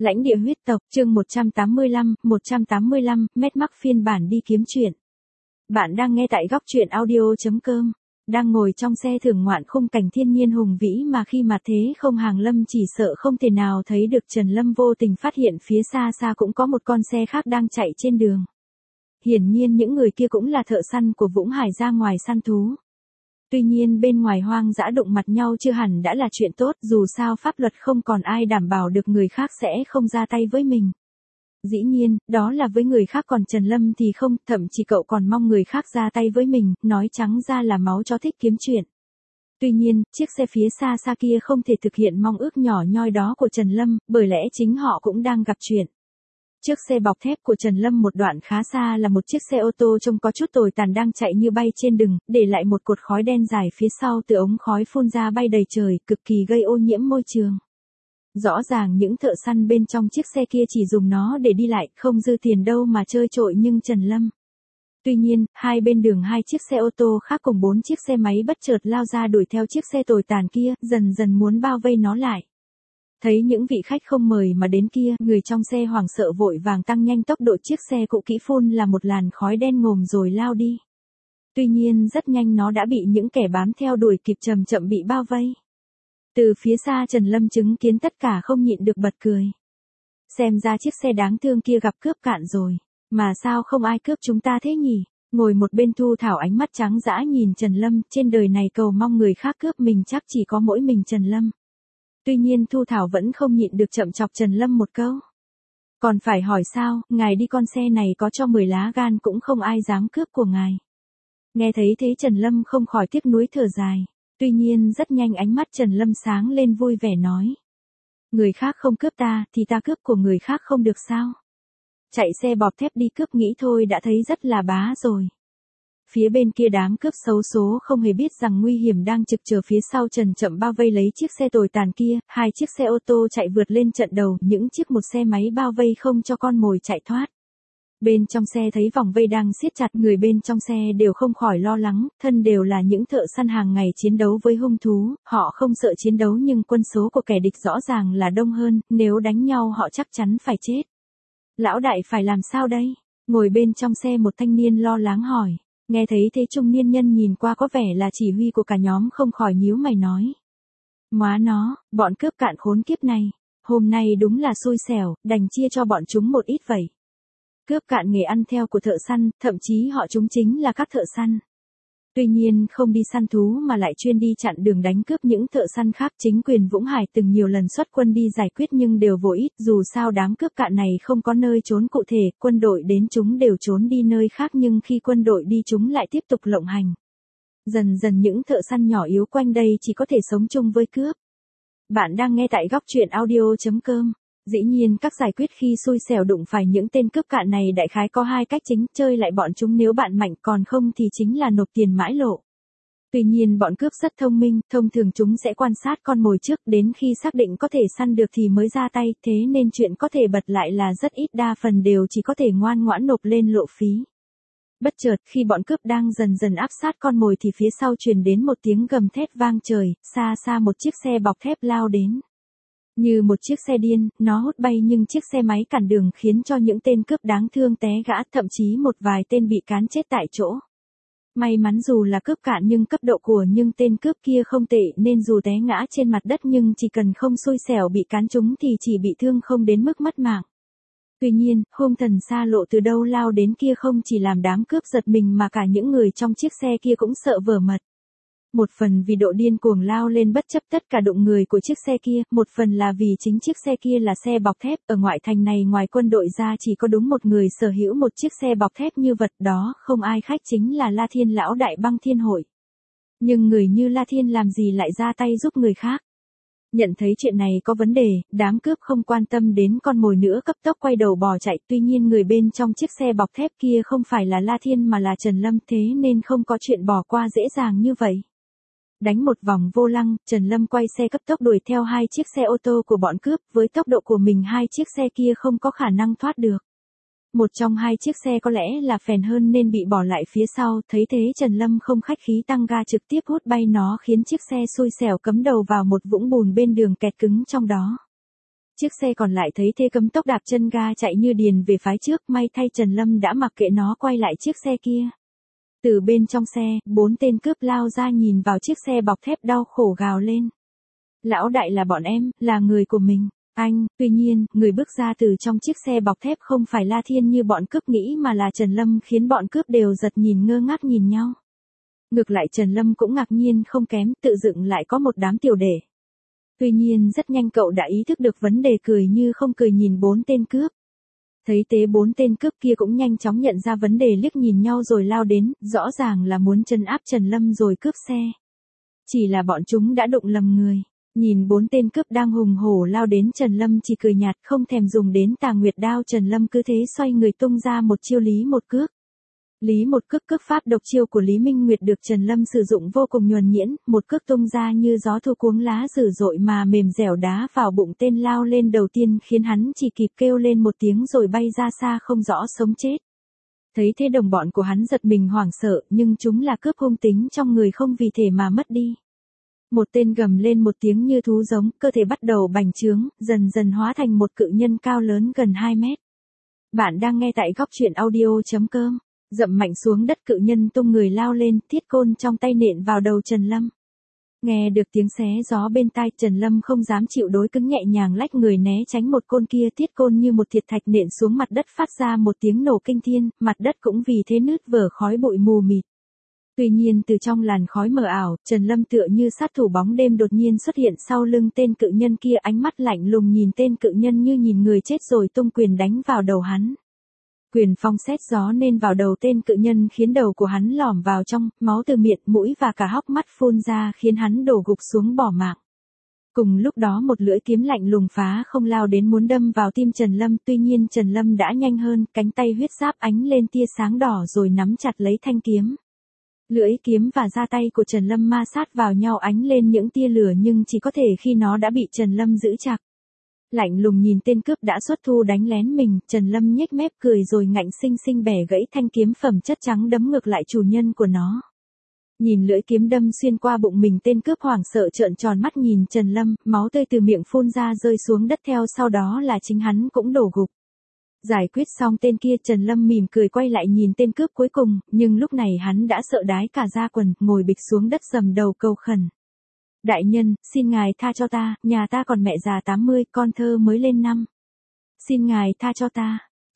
Lãnh địa huyết tộc, chương 185, Mad Max phiên bản đi kiếm chuyện. Bạn đang nghe tại góc truyện audio.com, đang ngồi trong xe thưởng ngoạn khung cảnh thiên nhiên hùng vĩ mà khi mà thế không hàng lâm chỉ sợ không thể nào thấy được. Trần Lâm vô tình phát hiện phía xa xa cũng có một con xe khác đang chạy trên đường. Hiển nhiên những người kia cũng là thợ săn của Vũng Hải ra ngoài săn thú. Tuy nhiên bên ngoài hoang dã đụng mặt nhau chưa hẳn đã là chuyện tốt, dù sao pháp luật không còn ai đảm bảo được người khác sẽ không ra tay với mình. Dĩ nhiên, đó là với người khác, còn Trần Lâm thì không, thậm chí cậu còn mong người khác ra tay với mình, nói trắng ra là máu chó thích kiếm chuyện. Tuy nhiên, chiếc xe phía xa xa kia không thể thực hiện mong ước nhỏ nhoi đó của Trần Lâm, bởi lẽ chính họ cũng đang gặp chuyện. Trước xe bọc thép của Trần Lâm một đoạn khá xa là một chiếc xe ô tô trông có chút tồi tàn đang chạy như bay trên đường, để lại một cột khói đen dài phía sau, từ ống khói phun ra bay đầy trời, cực kỳ gây ô nhiễm môi trường. Rõ ràng những thợ săn bên trong chiếc xe kia chỉ dùng nó để đi lại, không dư tiền đâu mà chơi trội nhưng Trần Lâm. Tuy nhiên, hai bên đường hai chiếc xe ô tô khác cùng 4 chiếc xe máy bất chợt lao ra đuổi theo chiếc xe tồi tàn kia, dần dần muốn bao vây nó lại. Thấy những vị khách không mời mà đến kia, người trong xe hoảng sợ vội vàng tăng nhanh tốc độ, chiếc xe cũ kỹ phun là một làn khói đen ngòm rồi lao đi. Tuy nhiên rất nhanh nó đã bị những kẻ bám theo đuổi kịp, chậm chậm bị bao vây. Từ phía xa Trần Lâm chứng kiến tất cả không nhịn được bật cười. Xem ra chiếc xe đáng thương kia gặp cướp cạn rồi, mà sao không ai cướp chúng ta thế nhỉ? Ngồi một bên Thu Thảo ánh mắt trắng dã nhìn Trần Lâm, trên đời này cầu mong người khác cướp mình chắc chỉ có mỗi mình Trần Lâm. Tuy nhiên Thu Thảo vẫn không nhịn được chậm chọc Trần Lâm một câu. Còn phải hỏi sao, ngài đi con xe này có cho 10 lá gan cũng không ai dám cướp của ngài. Nghe thấy thế Trần Lâm không khỏi tiếc nuối thở dài. Tuy nhiên rất nhanh ánh mắt Trần Lâm sáng lên vui vẻ nói. Người khác không cướp ta, thì ta cướp của người khác không được sao? Chạy xe bọc thép đi cướp nghĩ thôi đã thấy rất là bá rồi. Phía bên kia đám cướp xấu số không hề biết rằng nguy hiểm đang trực chờ phía sau, chậm chậm bao vây lấy chiếc xe tồi tàn kia, hai chiếc xe ô tô chạy vượt lên trận đầu, những chiếc một xe máy bao vây không cho con mồi chạy thoát. Bên trong xe thấy vòng vây đang siết chặt, người bên trong xe đều không khỏi lo lắng, thân đều là những thợ săn hàng ngày chiến đấu với hung thú, họ không sợ chiến đấu nhưng quân số của kẻ địch rõ ràng là đông hơn, nếu đánh nhau họ chắc chắn phải chết. Lão đại phải làm sao đây? Ngồi bên trong xe một thanh niên lo lắng hỏi. Nghe thấy thế trung niên nhân nhìn qua có vẻ là chỉ huy của cả nhóm không khỏi nhíu mày nói. Móa nó, bọn cướp cạn khốn kiếp này, hôm nay đúng là xui xẻo, đành chia cho bọn chúng một ít vậy. Cướp cạn nghề ăn theo của thợ săn, thậm chí họ chúng chính là các thợ săn. Tuy nhiên không đi săn thú mà lại chuyên đi chặn đường đánh cướp những thợ săn khác. Chính quyền Vũng Hải từng nhiều lần xuất quân đi giải quyết nhưng đều vô ích, dù sao đám cướp cạn này không có nơi trốn cụ thể, quân đội đến chúng đều trốn đi nơi khác, nhưng khi quân đội đi chúng lại tiếp tục lộng hành. Dần dần những thợ săn nhỏ yếu quanh đây chỉ có thể sống chung với cướp. Bạn đang nghe tại góc truyện audio.com. Dĩ nhiên các giải quyết khi xui xẻo đụng phải những tên cướp cạn này đại khái có hai cách chính, chơi lại bọn chúng nếu bạn mạnh, còn không thì chính là nộp tiền mãi lộ. Tuy nhiên bọn cướp rất thông minh, thông thường chúng sẽ quan sát con mồi trước, đến khi xác định có thể săn được thì mới ra tay, thế nên chuyện có thể bật lại là rất ít, đa phần đều chỉ có thể ngoan ngoãn nộp lên lộ phí. Bất chợt khi bọn cướp đang dần dần áp sát con mồi thì phía sau truyền đến một tiếng gầm thét vang trời, xa xa một chiếc xe bọc thép lao đến. Như một chiếc xe điên, nó hút bay nhưng chiếc xe máy cản đường khiến cho những tên cướp đáng thương té gã, thậm chí một vài tên bị cán chết tại chỗ. May mắn dù là cướp cạn nhưng cấp độ của những tên cướp kia không tệ nên dù té ngã trên mặt đất nhưng chỉ cần không xui xẻo bị cán trúng thì chỉ bị thương không đến mức mất mạng. Tuy nhiên, hung thần xa lộ từ đâu lao đến kia không chỉ làm đám cướp giật mình mà cả những người trong chiếc xe kia cũng sợ vỡ mật. Một phần vì độ điên cuồng lao lên bất chấp tất cả đụng người của chiếc xe kia, một phần là vì chính chiếc xe kia là xe bọc thép, ở ngoại thành này ngoài quân đội ra chỉ có đúng một người sở hữu một chiếc xe bọc thép như vật đó, không ai khác chính là La Thiên, lão đại Băng Thiên Hội. Nhưng người như La Thiên làm gì lại ra tay giúp người khác? Nhận thấy chuyện này có vấn đề, đám cướp không quan tâm đến con mồi nữa, cấp tốc quay đầu bỏ chạy, tuy nhiên người bên trong chiếc xe bọc thép kia không phải là La Thiên mà là Trần Lâm, thế nên không có chuyện bỏ qua dễ dàng như vậy. Đánh một vòng vô lăng, Trần Lâm quay xe cấp tốc đuổi theo hai chiếc xe ô tô của bọn cướp, với tốc độ của mình hai chiếc xe kia không có khả năng thoát được. Một trong hai chiếc xe có lẽ là phèn hơn nên bị bỏ lại phía sau, thấy thế Trần Lâm không khách khí tăng ga trực tiếp hút bay nó khiến chiếc xe xui xẻo cắm đầu vào một vũng bùn bên đường kẹt cứng trong đó. Chiếc xe còn lại thấy thế cấm tốc đạp chân ga chạy như điền về phái trước, may thay Trần Lâm đã mặc kệ nó quay lại chiếc xe kia. Từ bên trong xe, 4 tên cướp lao ra nhìn vào chiếc xe bọc thép đau khổ gào lên. Lão đại là bọn em, là người của mình. Anh, tuy nhiên, người bước ra từ trong chiếc xe bọc thép không phải La Thiên như bọn cướp nghĩ mà là Trần Lâm, khiến bọn cướp đều giật nhìn ngơ ngác nhìn nhau. Ngược lại Trần Lâm cũng ngạc nhiên không kém, tự dựng lại có một đám tiểu đệ. Tuy nhiên rất nhanh cậu đã ý thức được vấn đề, cười như không cười nhìn 4 tên cướp. Thấy thế 4 tên cướp kia cũng nhanh chóng nhận ra vấn đề, liếc nhìn nhau rồi lao đến, rõ ràng là muốn trấn áp Trần Lâm rồi cướp xe. Chỉ là bọn chúng đã đụng lầm người. Nhìn 4 tên cướp đang hùng hổ lao đến, Trần Lâm chỉ cười nhạt không thèm dùng đến Tà Nguyệt đao. Trần Lâm cứ thế xoay người tung ra một chiêu Lý một cước. Lý một cước, cước pháp độc chiêu của Lý Minh Nguyệt được Trần Lâm sử dụng vô cùng nhuần nhuyễn, một cước tung ra như gió thu cuống lá dữ dội mà mềm dẻo đá vào bụng tên lao lên đầu tiên, khiến hắn chỉ kịp kêu lên một tiếng rồi bay ra xa không rõ sống chết. Thấy thế đồng bọn của hắn giật mình hoảng sợ, nhưng chúng là cướp hung tính trong người không vì thế mà mất đi. Một tên gầm lên một tiếng như thú giống, cơ thể bắt đầu bành trướng, dần dần hóa thành một cự nhân cao lớn gần 2 mét. Bạn đang nghe tại góc truyện audio.com. Dậm mạnh xuống đất, cự nhân tung người lao lên, thiết côn trong tay nện vào đầu Trần Lâm. Nghe được tiếng xé gió bên tai, Trần Lâm không dám chịu đối cứng, nhẹ nhàng lách người né tránh một côn kia, thiết côn như một thiệt thạch nện xuống mặt đất phát ra một tiếng nổ kinh thiên, mặt đất cũng vì thế nứt vỡ khói bụi mù mịt. Tuy nhiên từ trong làn khói mờ ảo, Trần Lâm tựa như sát thủ bóng đêm đột nhiên xuất hiện sau lưng tên cự nhân kia, ánh mắt lạnh lùng nhìn tên cự nhân như nhìn người chết rồi tung quyền đánh vào đầu hắn. Quyền phong sét gió nên vào đầu tên cự nhân khiến đầu của hắn lỏm vào trong, máu từ miệng, mũi và cả hốc mắt phun ra khiến hắn đổ gục xuống bỏ mạng. Cùng lúc đó một lưỡi kiếm lạnh lùng phá không lao đến muốn đâm vào tim Trần Lâm, tuy nhiên Trần Lâm đã nhanh hơn, cánh tay huyết giáp ánh lên tia sáng đỏ rồi nắm chặt lấy thanh kiếm. Lưỡi kiếm và da tay của Trần Lâm ma sát vào nhau ánh lên những tia lửa, nhưng chỉ có thể khi nó đã bị Trần Lâm giữ chặt. Lạnh lùng nhìn tên cướp đã xuất thu đánh lén mình, Trần Lâm nhếch mép cười rồi ngạnh sinh sinh bẻ gãy thanh kiếm phẩm chất trắng đấm ngược lại chủ nhân của nó. Nhìn lưỡi kiếm đâm xuyên qua bụng mình, tên cướp hoảng sợ trợn tròn mắt nhìn Trần Lâm, máu tươi từ miệng phun ra rơi xuống đất, theo sau đó là chính hắn cũng đổ gục. Giải quyết xong tên kia, Trần Lâm mỉm cười quay lại nhìn tên cướp cuối cùng, nhưng lúc này hắn đã sợ đái cả da quần, ngồi bịch xuống đất dầm đầu cầu khẩn. Đại nhân, xin ngài tha cho ta, nhà ta còn mẹ già 80, con thơ mới lên năm. Xin ngài tha cho ta.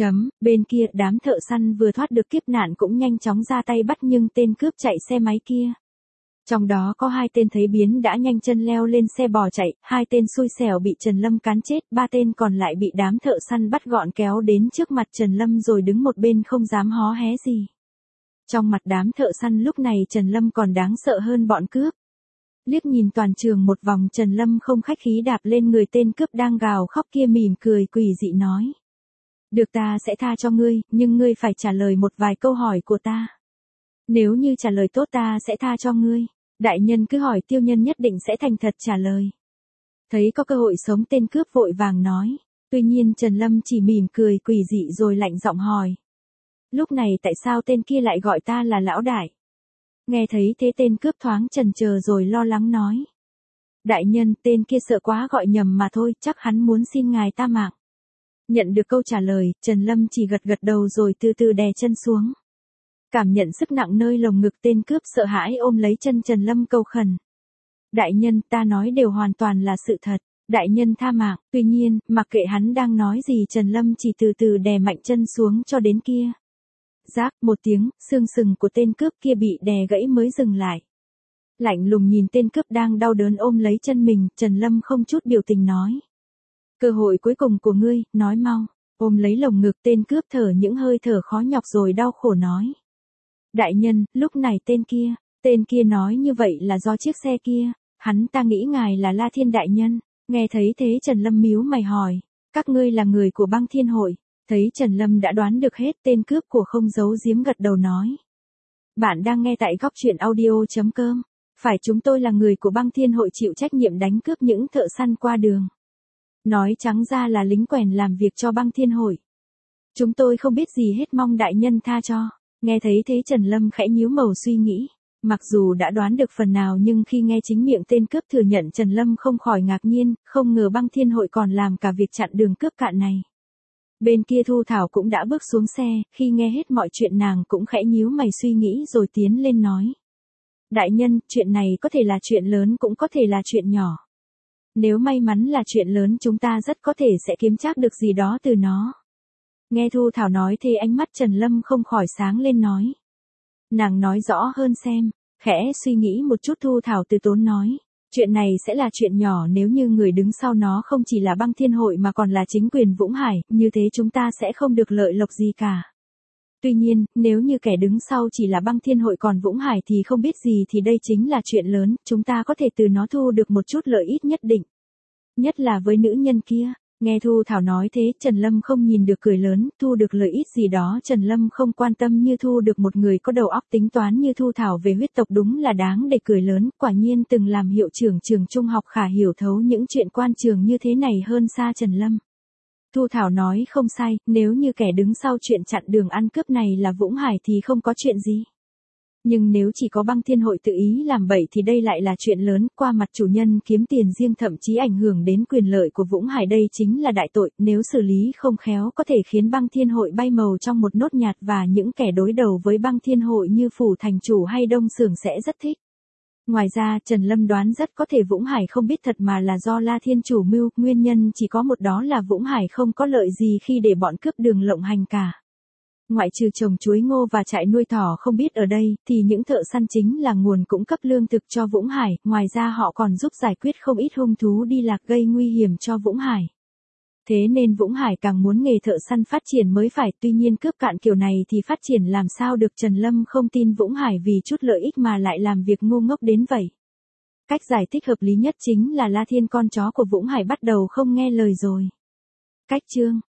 Bên kia, đám thợ săn vừa thoát được kiếp nạn cũng nhanh chóng ra tay bắt nhưng tên cướp chạy xe máy kia. Trong đó có 2 tên thấy biến đã nhanh chân leo lên xe bỏ chạy, 2 tên xui xẻo bị Trần Lâm cán chết, 3 tên còn lại bị đám thợ săn bắt gọn kéo đến trước mặt Trần Lâm rồi đứng một bên không dám hó hé gì. Trong mặt đám thợ săn lúc này Trần Lâm còn đáng sợ hơn bọn cướp. Liếc nhìn toàn trường một vòng, Trần Lâm không khách khí đạp lên người tên cướp đang gào khóc kia, mỉm cười quỷ dị nói. Được, ta sẽ tha cho ngươi, nhưng ngươi phải trả lời một vài câu hỏi của ta. Nếu như trả lời tốt ta sẽ tha cho ngươi. Đại nhân cứ hỏi, tiêu nhân nhất định sẽ thành thật trả lời. Thấy có cơ hội sống, tên cướp vội vàng nói. Tuy nhiên Trần Lâm chỉ mỉm cười quỷ dị rồi lạnh giọng hỏi. Lúc này tại sao tên kia lại gọi ta là lão đại? Nghe thấy thế tên cướp thoáng chần chờ rồi lo lắng nói. Đại nhân, tên kia sợ quá gọi nhầm mà thôi, chắc hắn muốn xin ngài ta mạng. Nhận được câu trả lời, Trần Lâm chỉ gật gật đầu rồi từ từ đè chân xuống. Cảm nhận sức nặng nơi lồng ngực, tên cướp sợ hãi ôm lấy chân Trần Lâm cầu khẩn. Đại nhân, ta nói đều hoàn toàn là sự thật, đại nhân tha mạng. Tuy nhiên, mặc kệ hắn đang nói gì, Trần Lâm chỉ từ từ đè mạnh chân xuống cho đến kia. Rác một tiếng, xương sừng của tên cướp kia bị đè gãy mới dừng lại. Lạnh lùng nhìn tên cướp đang đau đớn ôm lấy chân mình, Trần Lâm không chút biểu tình nói. Cơ hội cuối cùng của ngươi, nói mau. Ôm lấy lồng ngực, tên cướp thở những hơi thở khó nhọc rồi đau khổ nói. Đại nhân, lúc này tên kia nói như vậy là do chiếc xe kia, hắn ta nghĩ ngài là La Thiên đại nhân. Nghe thấy thế Trần Lâm nhíu mày hỏi, các ngươi là người của Băng Thiên hội? Thấy Trần Lâm đã đoán được hết, tên cướp của không giấu giếm gật đầu nói. Bạn đang nghe tại góc truyện audio.com. Phải, chúng tôi là người của Băng Thiên hội, chịu trách nhiệm đánh cướp những thợ săn qua đường. Nói trắng ra là lính quèn làm việc cho Băng Thiên hội. Chúng tôi không biết gì hết, mong đại nhân tha cho. Nghe thấy thế Trần Lâm khẽ nhíu màu suy nghĩ. Mặc dù đã đoán được phần nào nhưng khi nghe chính miệng tên cướp thừa nhận Trần Lâm không khỏi ngạc nhiên, không ngờ Băng Thiên Hội còn làm cả việc chặn đường cướp cạn này. Bên kia Thu Thảo cũng đã bước xuống xe, khi nghe hết mọi chuyện nàng cũng khẽ nhíu mày suy nghĩ rồi tiến lên nói. Đại nhân, chuyện này có thể là chuyện lớn cũng có thể là chuyện nhỏ. Nếu may mắn là chuyện lớn chúng ta rất có thể sẽ kiếm trác được gì đó từ nó. Nghe Thu Thảo nói thì ánh mắt Trần Lâm không khỏi sáng lên nói. Nàng nói rõ hơn xem, khẽ suy nghĩ một chút Thu Thảo từ tốn nói. Chuyện này sẽ là chuyện nhỏ nếu như người đứng sau nó không chỉ là Băng Thiên Hội mà còn là chính quyền Vũng Hải, như thế chúng ta sẽ không được lợi lộc gì cả. Tuy nhiên, nếu như kẻ đứng sau chỉ là Băng Thiên Hội còn Vũng Hải thì không biết gì thì đây chính là chuyện lớn, chúng ta có thể từ nó thu được một chút lợi ích nhất định. Nhất là với nữ nhân kia. Nghe Thu Thảo nói thế, Trần Lâm không nhìn được cười lớn, thu được lợi ích gì đó Trần Lâm không quan tâm như thu được một người có đầu óc tính toán như Thu Thảo về huyết tộc đúng là đáng để cười lớn, quả nhiên từng làm hiệu trưởng trường trung học khả hiểu thấu những chuyện quan trường như thế này hơn xa Trần Lâm. Thu Thảo nói không sai, nếu như kẻ đứng sau chuyện chặn đường ăn cướp này là Vũng Hải thì không có chuyện gì. Nhưng nếu chỉ có Băng Thiên Hội tự ý làm bậy thì đây lại là chuyện lớn, qua mặt chủ nhân kiếm tiền riêng thậm chí ảnh hưởng đến quyền lợi của Vũng Hải đây chính là đại tội, nếu xử lý không khéo có thể khiến Băng Thiên Hội bay màu trong một nốt nhạc và những kẻ đối đầu với Băng Thiên Hội như Phủ Thành Chủ hay Đông Sưởng sẽ rất thích. Ngoài ra Trần Lâm đoán rất có thể Vũng Hải không biết thật mà là do La Thiên Chủ mưu, nguyên nhân chỉ có một đó là Vũng Hải không có lợi gì khi để bọn cướp đường lộng hành cả. Ngoại trừ trồng chuối ngô và trại nuôi thỏ không biết ở đây, thì những thợ săn chính là nguồn cung cấp lương thực cho Vũng Hải, ngoài ra họ còn giúp giải quyết không ít hung thú đi lạc gây nguy hiểm cho Vũng Hải. Thế nên Vũng Hải càng muốn nghề thợ săn phát triển mới phải, tuy nhiên cướp cạn kiểu này thì phát triển làm sao được. Trần Lâm không tin Vũng Hải vì chút lợi ích mà lại làm việc ngu ngốc đến vậy. Cách giải thích hợp lý nhất chính là La Thiên con chó của Vũng Hải bắt đầu không nghe lời rồi. Cách chương